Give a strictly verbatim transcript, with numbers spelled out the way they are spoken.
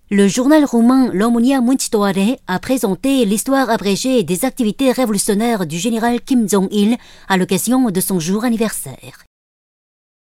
Le journal roumain România Muncitoare a présenté l'histoire abrégée des activités révolutionnaires du général Kim Jong-il à l'occasion de son jour anniversaire.